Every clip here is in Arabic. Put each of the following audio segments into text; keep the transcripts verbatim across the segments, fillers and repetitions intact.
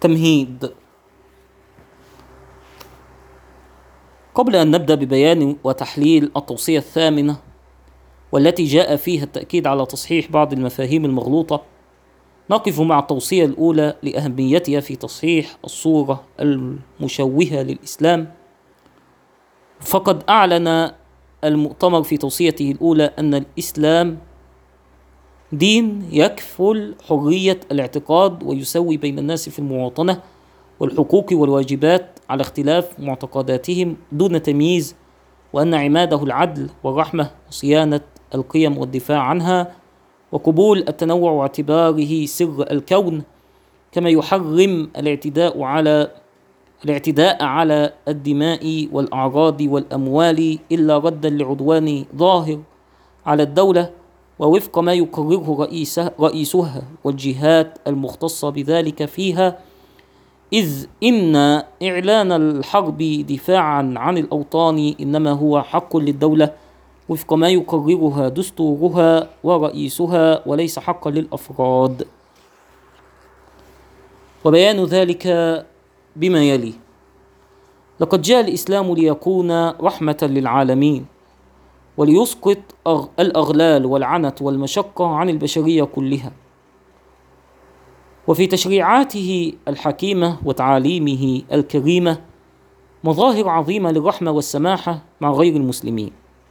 تمهيد. قبل أن نبدأ ببيان وتحليل التوصية الثامنة والتي جاء فيها التأكيد على تصحيح بعض المفاهيم المغلوطة، نقف مع التوصية الأولى لأهميتها في تصحيح الصورة المشوهة للإسلام. فقد أعلن المؤتمر في توصيته الأولى أن الإسلام دين يكفل حرية الاعتقاد ويسوي بين الناس في المواطنة والحقوق والواجبات على اختلاف معتقداتهم دون تمييز، وأن عماده العدل والرحمة وصيانة القيم والدفاع عنها وقبول التنوع واعتباره سر الكون، كما يحرم الاعتداء على الاعتداء على الدماء والأعراض والأموال إلا ردا لعدوان ظاهر على الدولة ووفق ما يقرره رئيسه رئيسها والجهات المختصة بذلك فيها، إذ إن إعلان الحرب دفاعا عن الأوطان إنما هو حق للدولة وفق ما يقررها دستورها ورئيسها وليس حقا للأفراد. وبيان ذلك بما يلي: لقد جاء الإسلام ليكون رحمة للعالمين وليسقط الأغلال والعنت والمشقة عن البشرية كلها، وفي تشريعاته الحكيمة وتعاليمه الكريمة مظاهر عظيمة للرحمة والسماحة مع غير المسلمين.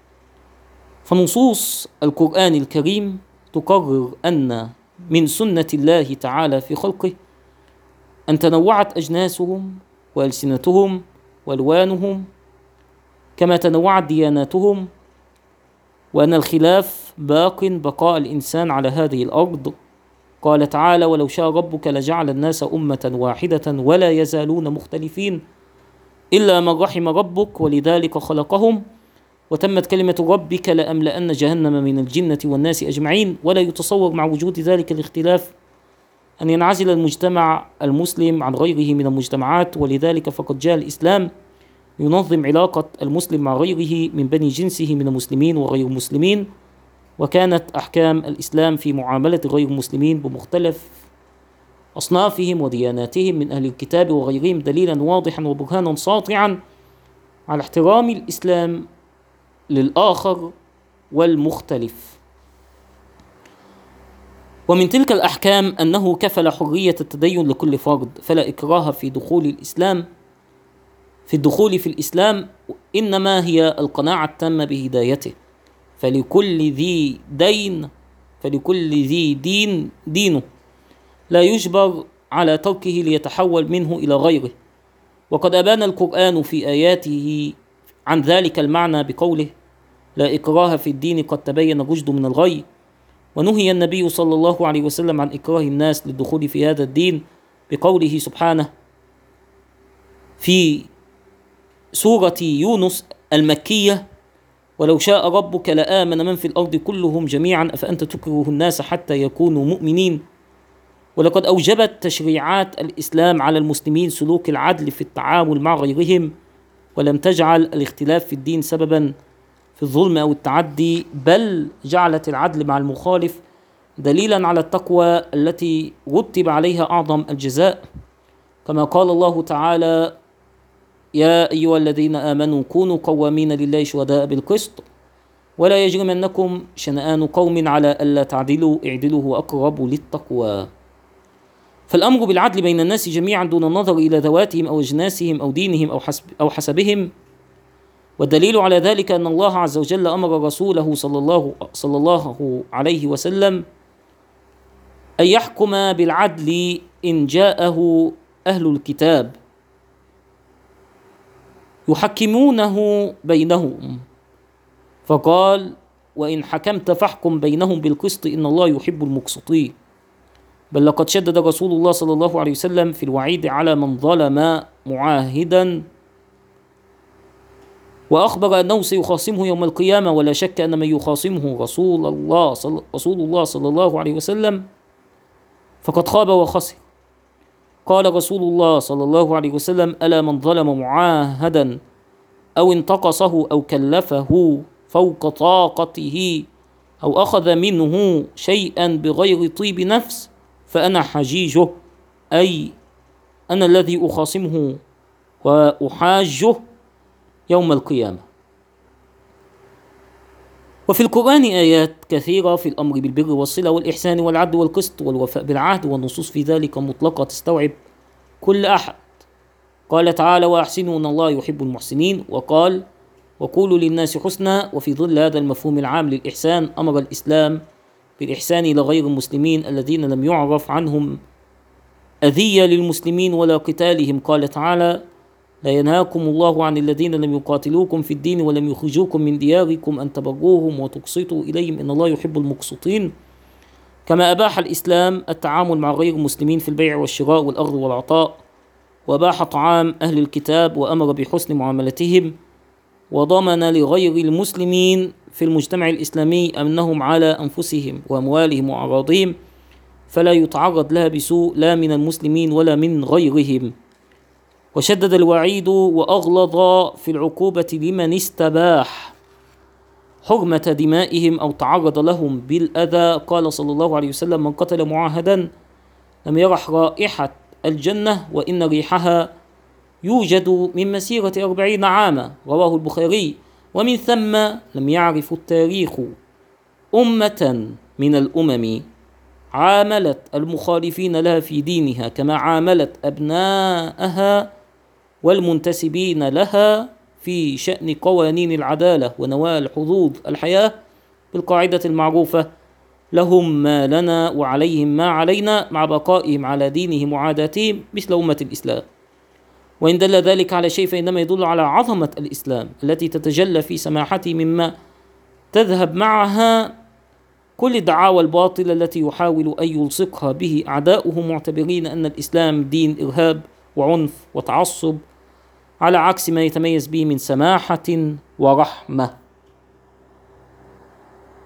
فنصوص القرآن الكريم تقرر أن من سنة الله تعالى في خلقه أن تنوعت أجناسهم وألسنتهم وألوانهم كما تنوعت دياناتهم، وأن الخلاف باق بقاء الإنسان على هذه الأرض. قال تعالى: ولو شاء ربك لجعل الناس أمة واحدة ولا يزالون مختلفين إلا من رحم ربك ولذلك خلقهم وتمت كلمة ربك لأملأن جهنم من الجنة والناس أجمعين. ولا يتصور مع وجود ذلك الاختلاف أن ينعزل المجتمع المسلم عن غيره من المجتمعات، ولذلك فقد جاء الإسلام ينظم علاقة المسلم مع غيره من بني جنسه من المسلمين وغير المسلمين. وكانت أحكام الإسلام في معاملة غير المسلمين بمختلف أصنافهم ودياناتهم من أهل الكتاب وغيرهم دليلا واضحا وبرهانا ساطعا على احترام الإسلام للآخر والمختلف. ومن تلك الأحكام أنه كفل حرية التدين لكل فرد، فلا إكراه في دخول الإسلام في الدخول في الإسلام، إنما هي القناعة التامة بهدايته. فلكل ذي دين فلكل ذي دين دينه، لا يجبر على تركه ليتحول منه إلى غيره. وقد أبان القرآن في آياته عن ذلك المعنى بقوله: لا إكراه في الدين قد تبين الرشد من الغي. ونهي النبي صلى الله عليه وسلم عن إكراه الناس للدخول في هذا الدين بقوله سبحانه في سورة يونس المكية: ولو شاء ربك لآمن من في الأرض كلهم جميعا أفأنت تكره الناس حتى يكونوا مؤمنين. ولقد أوجبت تشريعات الإسلام على المسلمين سلوك العدل في التعامل مع غيرهم، ولم تجعل الاختلاف في الدين سببا في الظلم أو التعدي، بل جعلت العدل مع المخالف دليلا على التقوى التي رتب عليها أعظم الجزاء، كما قال الله تعالى: يا أيها الذين آمنوا كونوا قوامين لله شهداء بالقسط ولا يجرمنكم شنآن قوم على ألا تعدلوا اعدلوا هو أقرب للتقوى. فالأمر بالعدل بين الناس جميعا دون النظر إلى ذواتهم أو أجناسهم أو دينهم أو, حسب أو حسبهم. والدليل على ذلك أن الله عز وجل أمر رسوله صلى الله, صلى الله عليه وسلم أن يحكم بالعدل إن جاءه أهل الكتاب يحكمونه بينهم، فقال: وإن حكمت فاحكم بينهم بالقسط إن الله يحب المقسطين. بل لقد شدد رسول الله صلى الله عليه وسلم في الوعيد على من ظلم معاهدا، وأخبر أنه سيخاصمه يوم القيامة، ولا شك أن من يخاصمه رسول الله صل... رسول الله صلى الله عليه وسلم فقد خاب وخسر. قال رسول الله صلى الله عليه وسلم: ألا من ظلم معاهدا أو انتقصه أو كلفه فوق طاقته أو أخذ منه شيئا بغير طيب نفس فأنا حجيجه، أي أنا الذي أخاصمه وأحاجه يوم القيامة. وفي القرآن آيات كثيرة في الأمر بالبر والصلة والإحسان والعدل والقسط والوفاء بالعهد، والنصوص في ذلك مطلقة تستوعب كل أحد. قال تعالى: وأحسنوا إن الله يحب المحسنين. وقال: وقولوا للناس حسنا. وفي ظل هذا المفهوم العام للإحسان أمر الإسلام بالإحسان إلى غير المسلمين الذين لم يعرف عنهم أذية للمسلمين ولا قتالهم. قال تعالى: لا ينهاكم الله عن الذين لم يقاتلوكم في الدين ولم يخرجوكم من دياركم أن تبروهم وتقسطوا إليهم إن الله يحب المقسطين. كما أباح الإسلام التعامل مع غير المسلمين في البيع والشراء والأخذ والعطاء، وأباح طعام أهل الكتاب وأمر بحسن معاملتهم، وضمن لغير المسلمين في المجتمع الإسلامي أنهم على أنفسهم وأموالهم وأعراضهم فلا يتعرض لها بسوء لا من المسلمين ولا من غيرهم. وشدد الوعيد وأغلظ في العقوبة لمن استباح حرمة دمائهم أو تعرض لهم بالأذى. قال صلى الله عليه وسلم: من قتل معاهدا لم يرح رائحة الجنة وإن ريحها يوجد من مسيرة أربعين عاما. رواه البخاري. ومن ثم لم يعرف التاريخ أمة من الأمم عاملت المخالفين لها في دينها كما عاملت أبناءها والمنتسبين لها في شأن قوانين العدالة ونوال حظوظ الحياة، بالقاعدة المعروفة: لهم ما لنا وعليهم ما علينا، مع بقائهم على دينهم وعاداتهم مثل أمة الإسلام. وإن دل ذلك على شيء فإنما يدل على عظمة الإسلام التي تتجلى في سماحته مما تذهب معها كل الدعاوى الباطلة التي يحاول أن يلصقها به أعداؤه، معتبرين أن الإسلام دين إرهاب وعنف وتعصب، على عكس ما يتميز به من سماحة ورحمة.